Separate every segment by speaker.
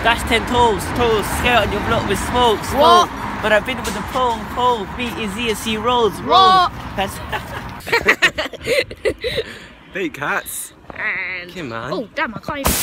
Speaker 1: Dash 10 toes, skate on your block with smoke.
Speaker 2: What?
Speaker 1: But I've been with the pole, beat easy and see rolls,
Speaker 2: What?
Speaker 3: Big cats.
Speaker 2: And
Speaker 3: Okay, man.
Speaker 2: oh damn, I can't even.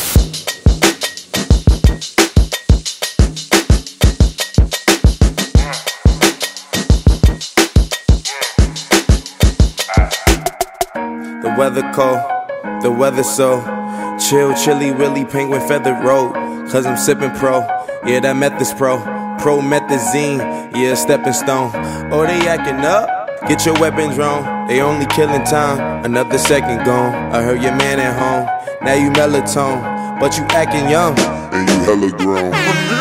Speaker 4: The weather cold, the weather so chill, chilly, willy, penguin feathered road. Cause I'm sipping pro, yeah, that meth is promethazine, yeah, stepping stone. Oh, they acting up, get your weapons wrong. They only killing time, another second gone. I heard your man at home, now you melatonin, but you acting young,
Speaker 5: and you hella grown.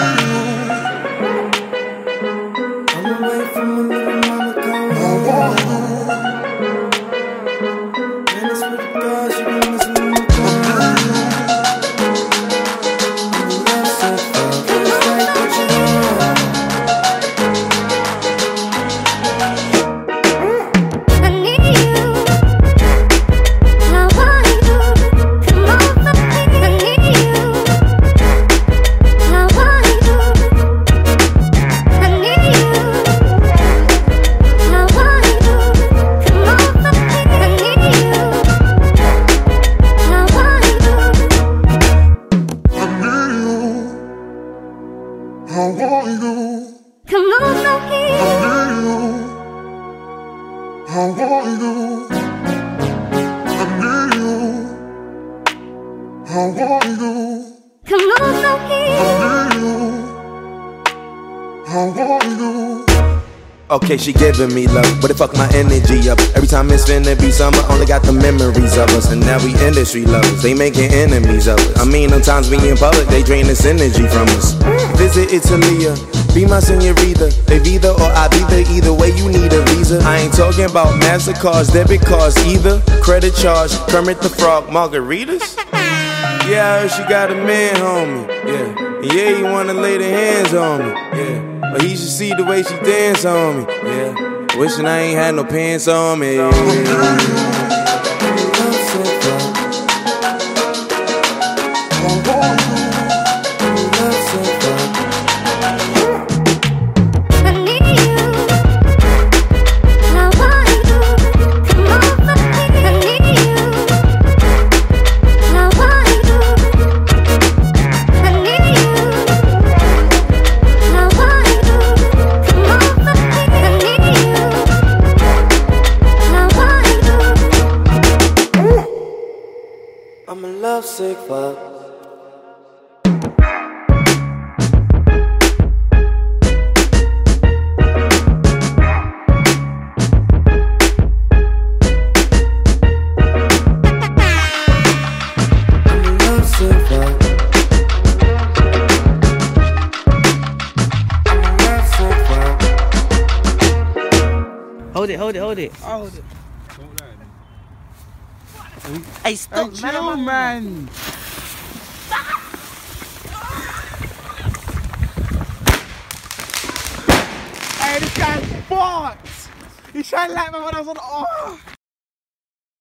Speaker 6: How are you?
Speaker 7: Come on, now here.
Speaker 6: I need you. How are you? I need you. How are you?
Speaker 7: Come on, now here.
Speaker 6: I need you. How are you?
Speaker 4: Okay, she giving me love, but it fuck my energy up. Every time it's finna be summer, only got the memories of us. And now we industry lovers, they making enemies of us. I mean, sometimes we in public, they drain this energy from us. Visit Italia, be my senorita. They've either or I be there, either way you need a visa. I ain't talking about MasterCards, debit cards either. Credit charge, Kermit the Frog, margaritas. Yeah, I heard she got a man, homie. Yeah, yeah, he wanna lay the hands on me. Yeah. But he should see the way she dance on me, yeah. Wishing I ain't had no pants on me. I'm a lovesick fuck.
Speaker 1: Hold it.
Speaker 3: I'll hold it.
Speaker 1: Hey, stop,
Speaker 3: Hey, chill, man. Hey, this guy's fucked. He tried to light me when I was on. Oh.